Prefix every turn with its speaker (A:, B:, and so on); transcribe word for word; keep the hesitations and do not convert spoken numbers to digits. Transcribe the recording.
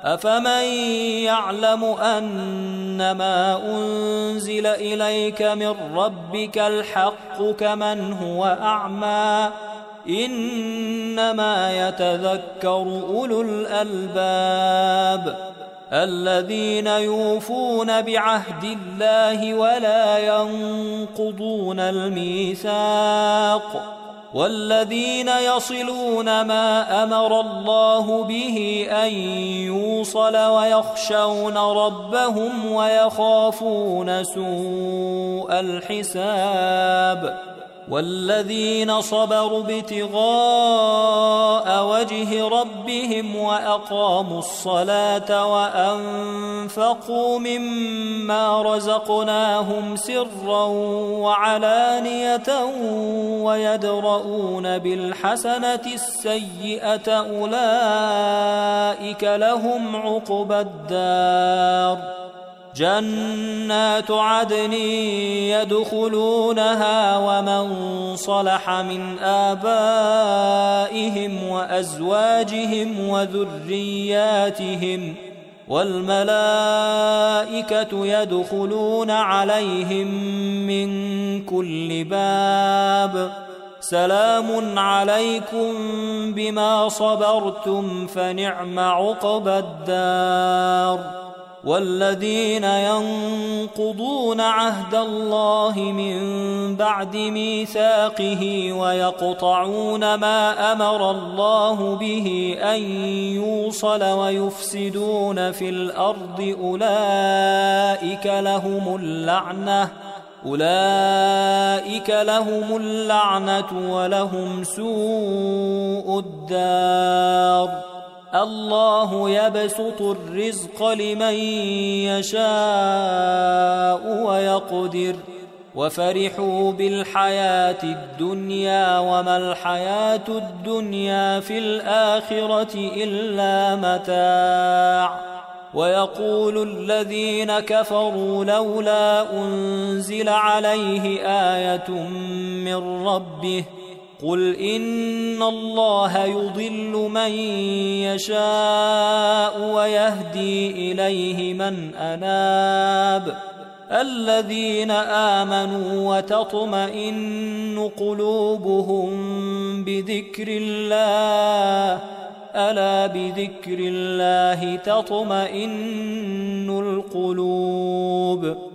A: أفمن يعلم أنما أنزل إليك من ربك الحق كمن هو أعمى إنما يتذكر أولو الألباب الذين يوفون بعهد الله ولا ينقضون الميثاق والذين يصلون ما أمر الله به أن يوصل ويخشون ربهم ويخافون سوء الحساب والذين صبروا ابتغاء وجه ربهم وأقاموا الصلاة وأنفقوا مما رزقناهم سرا وعلانية ويدرؤون بالحسنة السيئة أولئك لهم عقبى الدار جنات عدن يدخلونها ومن صلح من آبائهم وأزواجهم وذرياتهم والملائكة يدخلون عليهم من كل باب سلام عليكم بما صبرتم فنعم عقبى الدار والذين ينقضون عهد الله من بعد ميثاقه ويقطعون ما أمر الله به أن يوصل ويفسدون في الأرض أولئك لهم اللعنة أولئك لهم اللعنة ولهم سوء الدار الله يبسط الرزق لمن يشاء ويقدر وفرحوا بالحياة الدنيا وما الحياة الدنيا في الآخرة إلا متاع ويقول الذين كفروا لولا أنزل عليه آية من ربه قل إن الله يضل من يشاء ويهدي إليه من أناب الذين آمنوا وتطمئن قلوبهم بذكر الله ألا بذكر الله تطمئن القلوب